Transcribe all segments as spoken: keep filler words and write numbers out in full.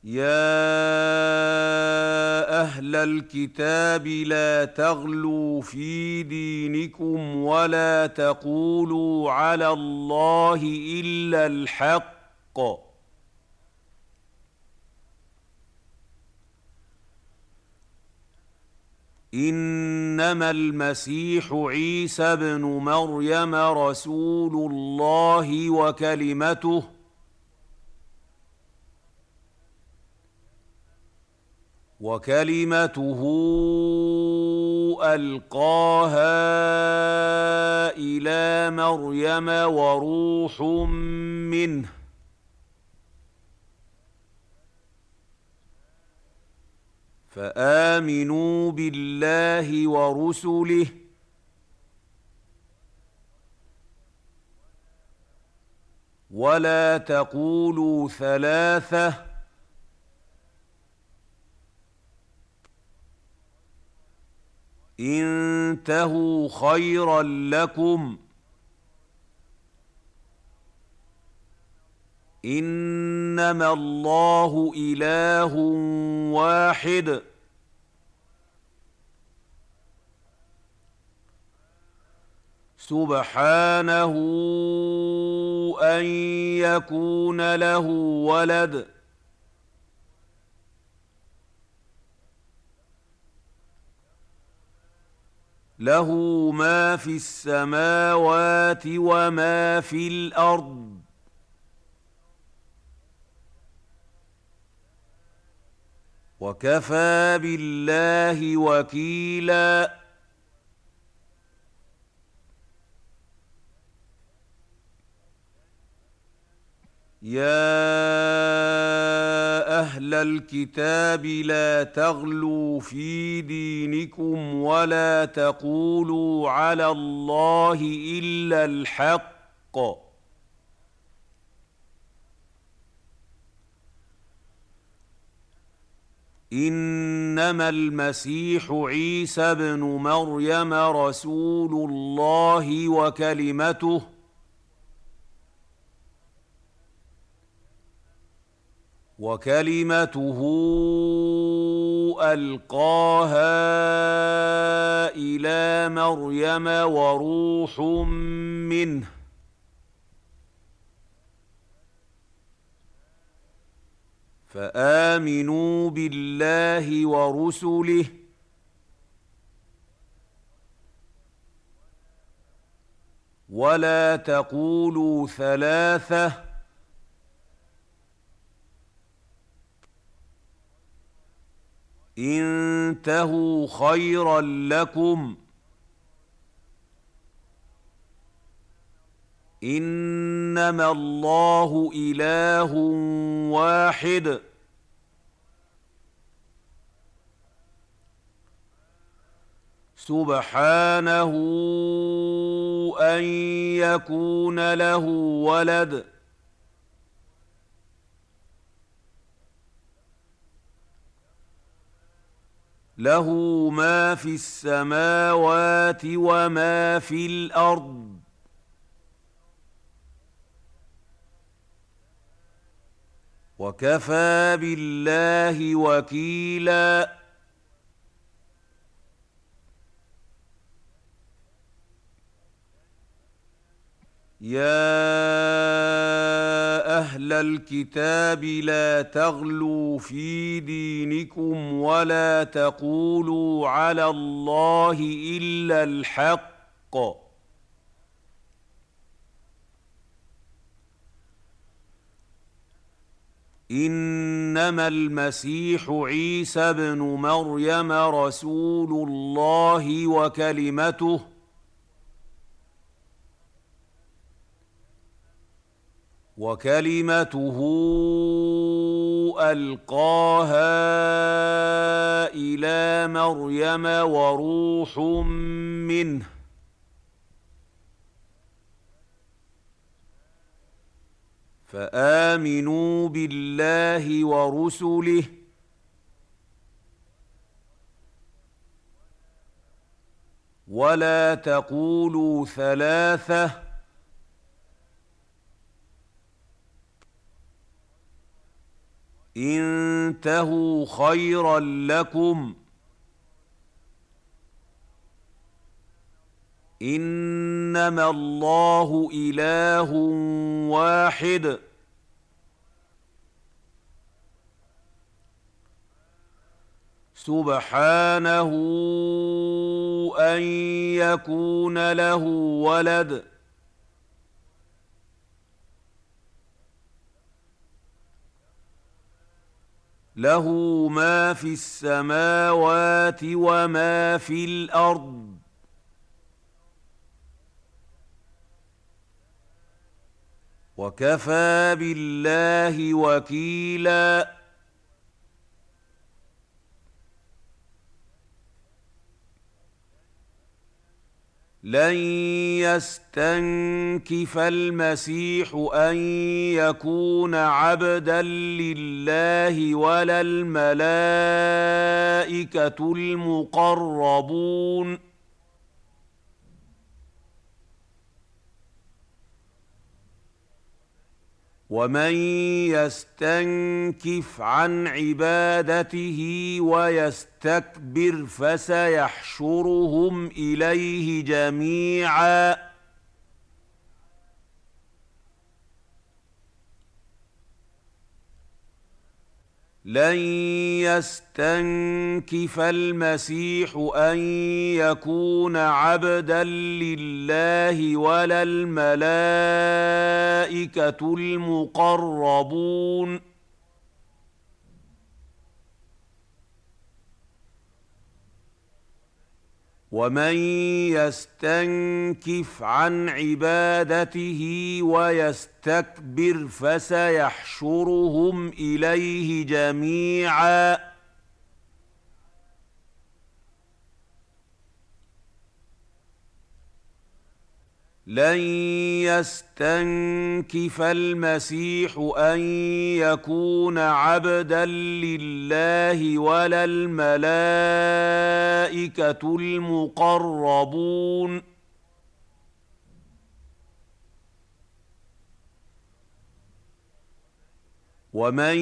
يا اهل الكتاب لا تغلوا في دينكم ولا تقولوا على الله الا الحق. انما المسيح عيسى ابن مريم رسول الله وكلمته وكلمته القاها الى مريم وروح منه. فامنوا بالله ورسله ولا تقولوا ثلاثه انتهوا خيرا لكم. انما الله اله واحد سبحانه ان يكون له ولد له ما في السماوات وما في الارض وكفى بالله وكيلا. يا اهل الكتاب لا تغلوا في دينكم ولا تقولوا على الله الا الحق. انما المسيح عيسى ابن مريم رسول الله وكلمته وكلمته القاها الى مريم وروح منه. فامنوا بالله ورسله ولا تقولوا ثلاثه انتهوا خيرا لكم. انما الله اله واحد سبحانه ان يكون له ولد له ما في السماوات وما في الارض وكفى بالله وكيلا. يا اهل الكتاب لا تغلوا في دينكم ولا تقولوا على الله الا الحق. انما المسيح عيسى ابن مريم رسول الله وكلمته وكلمته القاها الى مريم وروح منه. فامنوا بالله ورسله ولا تقولوا ثلاثه إن تنتهوا خيرا لكم انما الله اله واحد سبحانه ان يكون له ولد له ما في السماوات وما في الارض وكفى بالله وكيلا لن يستنكف المسيح ان يكون عبدا لله ولا الملائكه المقربون ومن يستنكف عن عبادته ويستكبر فسيحشرهم اليه جميعا لن يستنكف المسيح ان يكون عبدا لله ولا الملائكه المقربون ومن يستنكف عن عبادته ويستكبر فسيحشرهم اليه جميعا لن يستنكف المسيح ان يكون عبدا لله ولا الملائكه المقربون ومن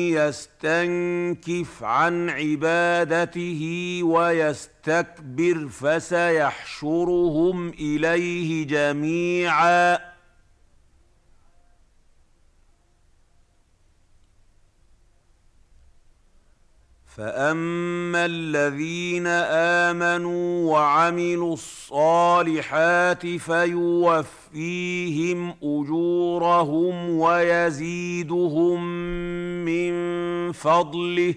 يستنكف عن عبادته ويستكبر فسيحشرهم اليه جميعا فاما الذين امنوا وعملوا الصالحات فيوفيهم اجورهم ويزيدهم من فضله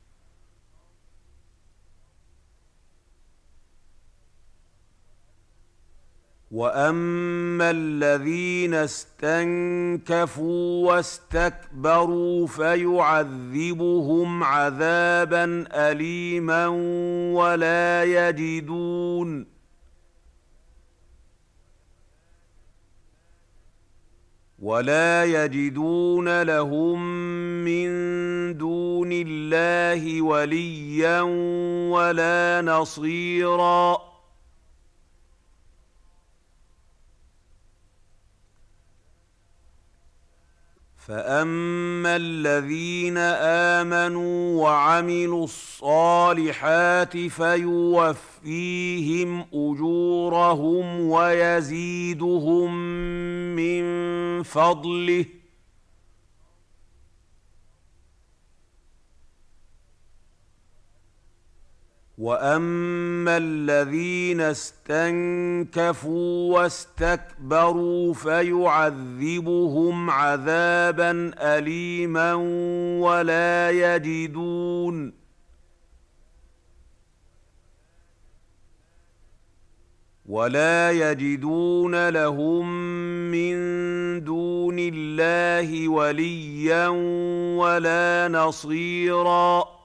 واما الذين استنكفوا واستكبروا فيعذبهم عذابا اليما ولا يجدون ولا يجدون لهم من دون الله وليا ولا نصيرا فاما الذين امنوا وعملوا الصالحات فيوفيهم اجورهم ويزيدهم من فضله واما الذين استنكفوا واستكبروا فيعذبهم عذابا اليما ولا يجدون ولا يجدون لهم من دون الله وليا ولا نصيرا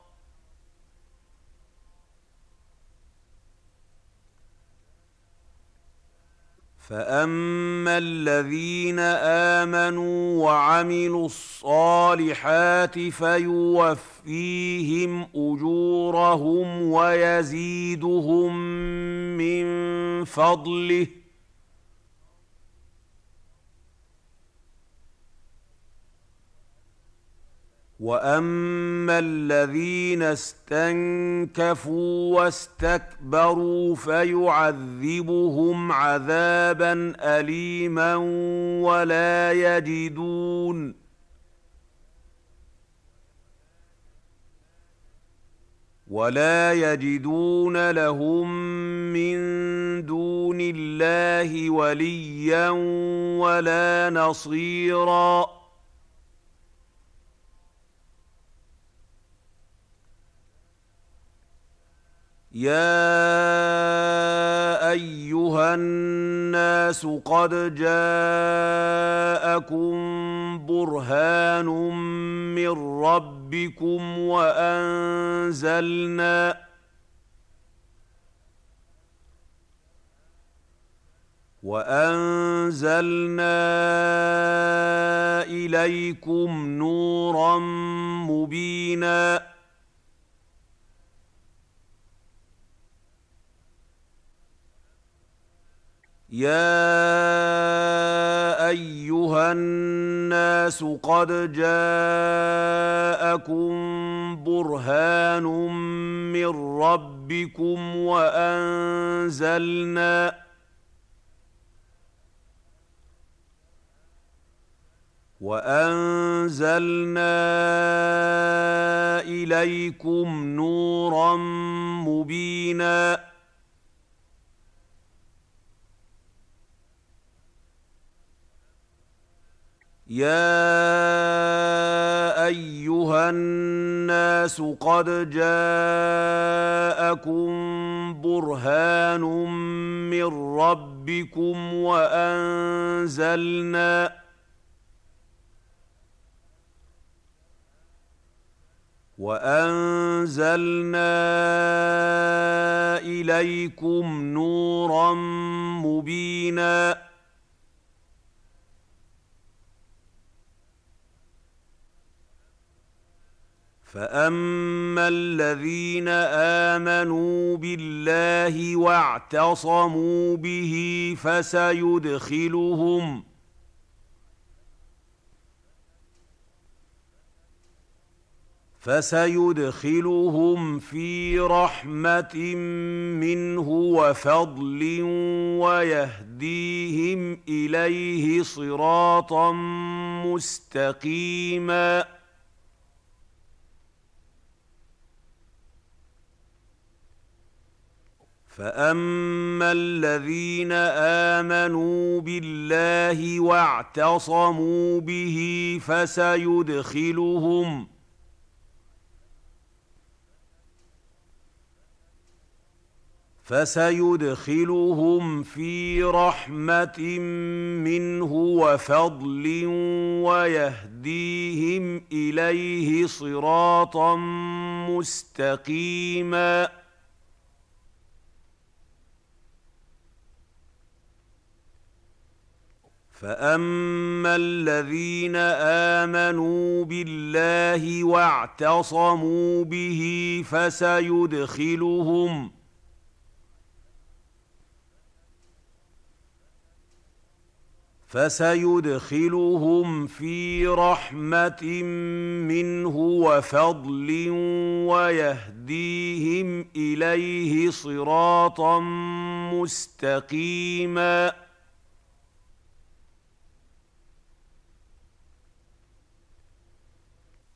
فاما الذين امنوا وعملوا الصالحات فيوفيهم اجورهم ويزيدهم من فضله واما الذين استنكفوا واستكبروا فيعذبهم عذابا اليما ولا يجدون ولا يجدون لهم من دون الله وليا ولا نصيرا يا ايها الناس قد جاءكم برهان من ربكم وانزلنا وانزلنا اليكم نورا مبينا يا ايها الناس قد جاءكم برهان من ربكم وانزلنا وانزلنا اليكم نورا مبينا يا ايها الناس قد جاءكم برهان من ربكم وانزلنا وانزلنا اليكم نورا مبينا فاما الذين امنوا بالله واعتصموا به فسيدخلهم فسيدخلهم في رحمة منه وفضل ويهديهم إليه صراطا مستقيما فأما الذين آمنوا بالله واعتصموا به فسيدخلهم فسيدخلهم في رحمة منه وفضل ويهديهم إليه صراطا مستقيما فأما الذين آمنوا بالله واعتصموا به فسيدخلهم فسيدخلهم في رحمة منه وفضل ويهديهم إليه صراطا مستقيما